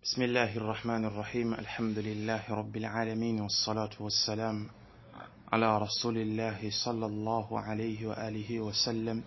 بسم الله الرحمن الرحيم. الحمد لله رب العالمين، والصلاة والسلام على رسول الله صلى الله عليه وآله وسلم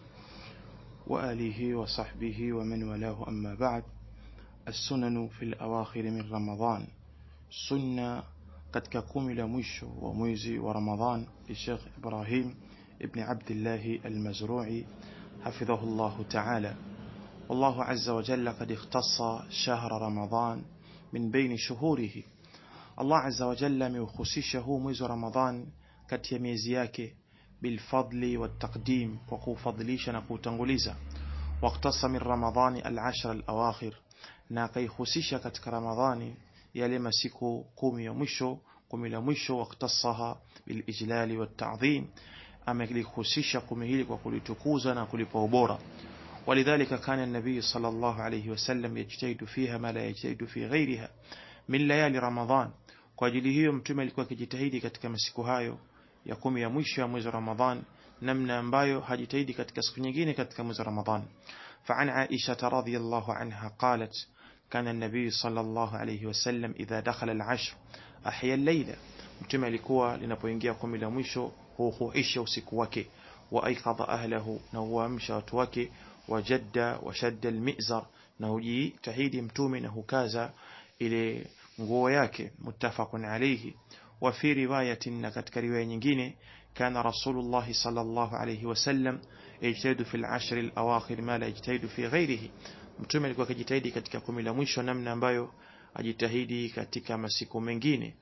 وآله وصحبه ومن والاه. أما بعد، السنن في الأواخر من رمضان. سنة katika kumi la mwisho wa mwezi wa Ramadhan للشيخ إبراهيم ابن عبد الله المزروعي حفظه الله تعالى. والله عز وجل قد اختص شهر رمضان من بين شهوره. الله عز وجل ameukhusisha mwezi wa Ramadhan kati ya miezi yake بالفضل والتقديم، وكufadhilisha na kutanguliza. واختص من رمضان العشر الأواخر، na akaikhusisha katika Ramadhani yale masiku 10 ya mwisho, 10 la mwisho. واختصها بالإجلال والتعظيم، amelikhusisha 10 hili kwa kulitukuza na kulipa ubora. ولذلك كان النبي صلى الله عليه وسلم يجتهد فيها ما لا يجتهد في غيرها من ليالي رمضان. kwa ajili hiyo mtume alikuwa akijitahidi katika masiku hayo ya 10 ya mwisho ya mwezi wa Ramadhan namna ambayo hajitahidi katika siku nyingine katika mwezi wa Ramadhan. فعن عائشة رضي الله عنها قالت: كان النبي صلى الله عليه وسلم إذا دخل العشر أحيا الليلة. mtume alikuwa linapoingia 10 la mwisho huisha usiku wake, وايقظ اهله، na huamsha watu wake، وجد وشد المئزر، na hujitahidi mtume na hukaza ile nguo yake. muttafaqun alayhi. wa fi riwayatin, na katika riwaya nyingine, kana rasulullah sallallahu alayhi wasallam yajtahid fi al-ashr al-awakhir ma la yajtahid fi ghayrihi. mtume alikuwa akijitahidi katika 10 la mwisho namna ambayo ajitahidi katika masiku mengine.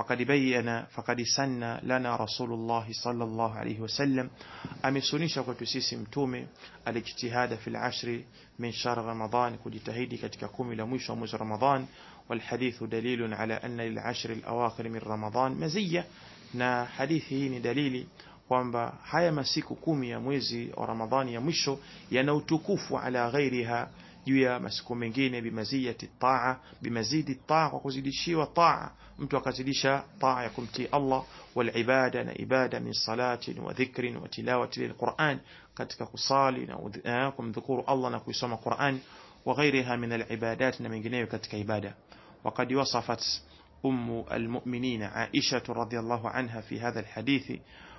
فقد سن لنا رسول الله صلى الله عليه وسلم، amesunisha kwetu sisi mtume alijtihada fi al-ashr min shahr ramadan, kujitahidi katika 10 la mwisho wa mwezi Ramadhan. والحديث دليل على أن للعشر الأواخر من رمضان مزية، na hadithi hii ni dalili kwamba haya masiku 10 ya mwezi wa Ramadhani ya mwisho yana utukufu ala ghairiha, juu ya masiku mengine. bimaziyati taa, bimazidi taa, kwa kuzidishiwa taa, mtu akazidisha taa ya kumtii Allah. wal ibada, na ibada, min salatin wa dhikrin wa tilawati lilquran, katika kusali na kumdhukuru Allah na kuisoma Qur'an. wa ghairiha min alibadat, na mengineyo katika ibada. وقد وصفت أم المؤمنين عائشة رضي الله عنها في هذا الحديث،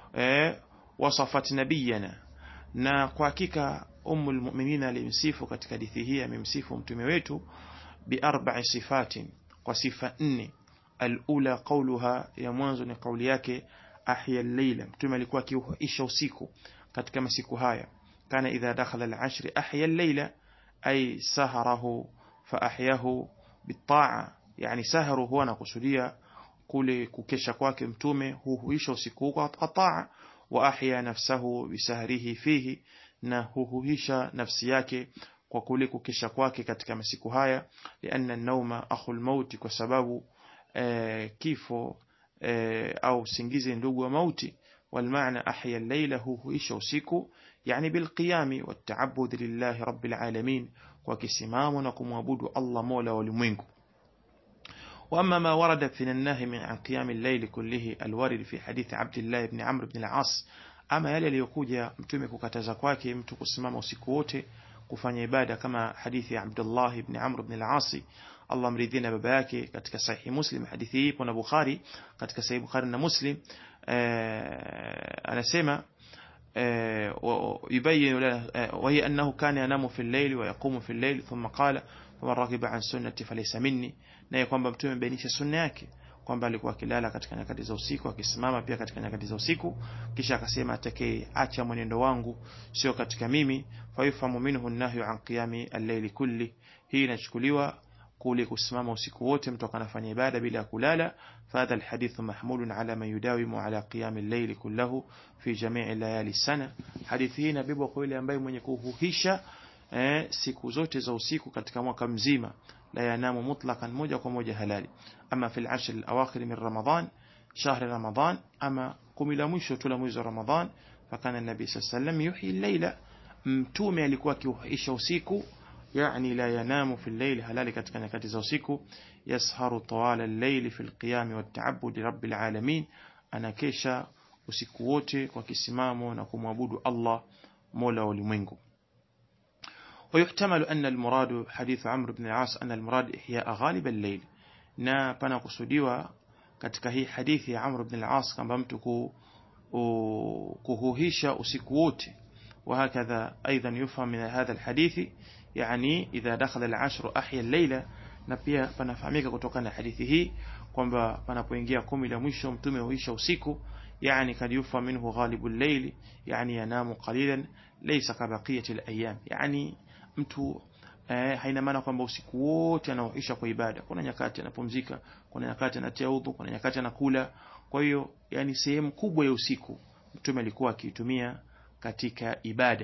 وصفت نبينا، na kwa hakika ummu almu'minin alimsifu katika hadithi hii, amemsifu mtume wetu bi4 sifatin, kwa sifa 4. alula qawluha, ya mwanzo ni kauli yake, ahya al-layla, mtume alikuwa akiuisha usiku katika masiku haya. kana idha dakhala al-ashr ahya al-layla, ay saharahu fa ahyahu bitaa, yani saharu huwa anakusudia kule kukesha kwake mtume huisha usiku kwa taa. wa ahya nafsahu bisahrihi fihi, na huisha nafsi yake kwa kule kukesha kwake katika masiku haya. lianna an-nawma akhul maut, kwa sababu kifo au usingizi ndugu wa mauti. والمعنى أحيا الليل huisha usiku, yani bilqiyami wat-ta'abbud lillahi rabbil alamin, kwa kisimamo na kumwabudu Allah mola wa ulimwengu. وأما ما ورد في النهي من عن قيام الليل كله الوارد في حديث عبد الله بن عمرو بن العاص، ama yale aliyokuja mtume kukataza kwake mtu kusimama usiku wote kufanya ibada, kama hadithi ya Abdullah ibn Amr ibn al-As, Allah mridhie na baba yake, katika sahihi Muslim. hadithi hii ipo na Bukhari, katika sahihi Bukhari na Muslim. anasema يبين لنا وهي أنه كان ينام في الليل ويقوم في الليل ثم قال: فمن رغب عن سنتي فليس مني. na kwamba mtume amebainisha sunna yake kwamba alikuwa akilala katika nyakati za usiku, akisimama pia katika nyakati za usiku, kisha akasema atakayeacha mwenendo wangu sio katika mimi. fayufahamu minhu an-nahyu an qiyami al-layli kulli, hii inachukuliwa kule kusimama usiku wote mtu akanafanya ibada bila kulala. فهذا الحديث محمول على من يداوم على قيام الليل كله في جميع ليالي السنة. hadithi hii inabebwa kwa yule ambaye mwenye kuhuisha siku zote za usiku katika mwaka mzima, la yanamu mutlaqan, moja kwa moja halali. ama fi al-ashr al-awakhir min Ramadan, shahr Ramadan, ama 10 la mwisho tu la mwezi wa Ramadhan. fakana an-nabi sallallahu alayhi wasallam yuhyi al-layla, mtume alikuwa akihuisha usiku, يعني لا ينام في الليل، halali katika nyakati za usiku. yasharu tawala al-layl fi al-qiyam wat-ta'abbud rabbil alamin, anakesha usiku wote kwa kisimamo na kumwabudu Allah mola wa ulimwengu. ويحتمل أن المراد حديث عمرو بن العاص أن المراد إحياء غالب الليل na pana kusudiwa katika hii hadithi ya Amr ibn al-As kwamba mtu kuhuhisha usiku wote. وهكذا أيضا يفهم من هذا الحديث يعني إذا دخل العشر أحيا الليلة. na pia panafahamika kutokana na hadithi hii kwamba panapoingia 10 la mwisho mtume huisha usiku, yani kad yufam minhu ghalibul layl, yani yanamu qalilan laysa kabaqiyati al-ayyam, yani mtu haina maana kwamba usiku wote anaoisha kwa ibada. Kuna nyakati anapumzika, kuna nyakati anatia udhu, kuna nyakati anakula. Kwa hiyo yani sehemu kubwa ya usiku mtume alikuwa akitumia katika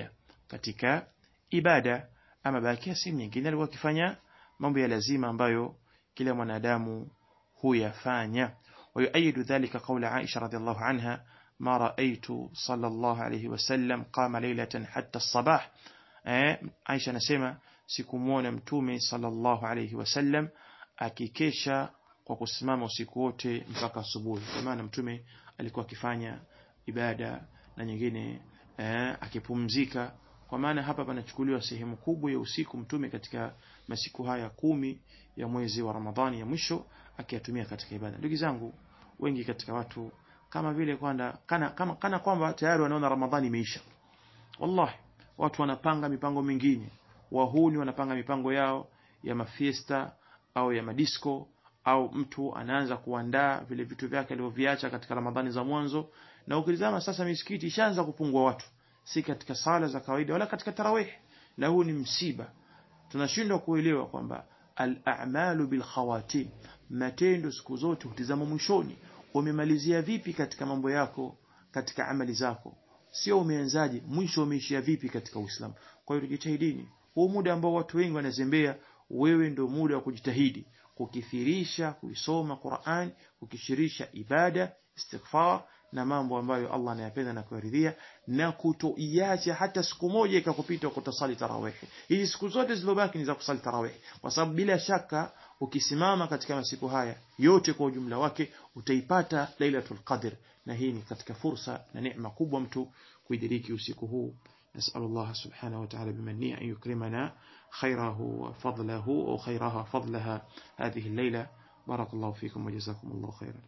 ibada, ama bakia sehemu nyingine alikuwa akifanya mambo ya lazima ambayo kila mwanadamu huyafanya. ويؤيد ذلك قول عائشة رضي الله عنها ما رأيت صلى الله عليه وسلم قام ليلة حتى الصباح. Aisha anasema sikumuona mtume sallallahu alayhi wasallam akikesha kwa kusimama usiku wote mpaka asubuhi. Kwa maana mtume alikuwa akifanya ibada na nyingine akipumzika. Kwa maana hapa panachukuliwa sehemu kubwa ya usiku mtume katika masiku haya 10 ya mwezi wa Ramadhani ya mwisho akiyatumia katika ibada. Ndugu zangu, wengi katika watu kama vile kana kwamba tayari wanaona Ramadhani imeisha. Wallahi watu wanapanga mipango mingine, wahuni wanapanga mipango yao ya mafiesta au ya madisco, au mtu anaanza kuandaa vile vitu vyake alivyoviacha katika Ramadhani za mwanzo. Na ukitazama sasa misikiti ishaanza kupungua watu, si katika sala za kawaida wala katika tarawih, na huu ni msiba. Tunashindwa kuelewa kwamba al-a'malu bil khawatim, matendo siku zote hutizama mwishoni. Umemalizia vipi katika mambo yako, katika amali zako, sio umeanzaje, mwisho umeishia vipi katika Uislamu. Kwa hiyo tujitahidini, huu muda ambao watu wengi wanazembea, wewe ndio muda wa kujitahidi kukithirisha kuisoma Qur'an, kukishirisha ibada, istighfar na mambo ambayo Allah anayapenda na kuridhia, na kutoiacha hata siku moja ikakupita kutasali tarawih. Hizi siku zote zilizobaki ni za kusali tarawih, kwa sababu bila shaka ukisimama katika masiku haya yote kwa ujumla wake utaipata Lailatul Qadr, na hii ni katika fursa na neema kubwa mtu kuidiriki usiku huu. نسأل الله سبحانه وتعالى بمنه أن يكرمنا خيره وفضله أو خيرها فضلها هذه الليلة. بارك الله فيكم وجزاكم الله خيرا.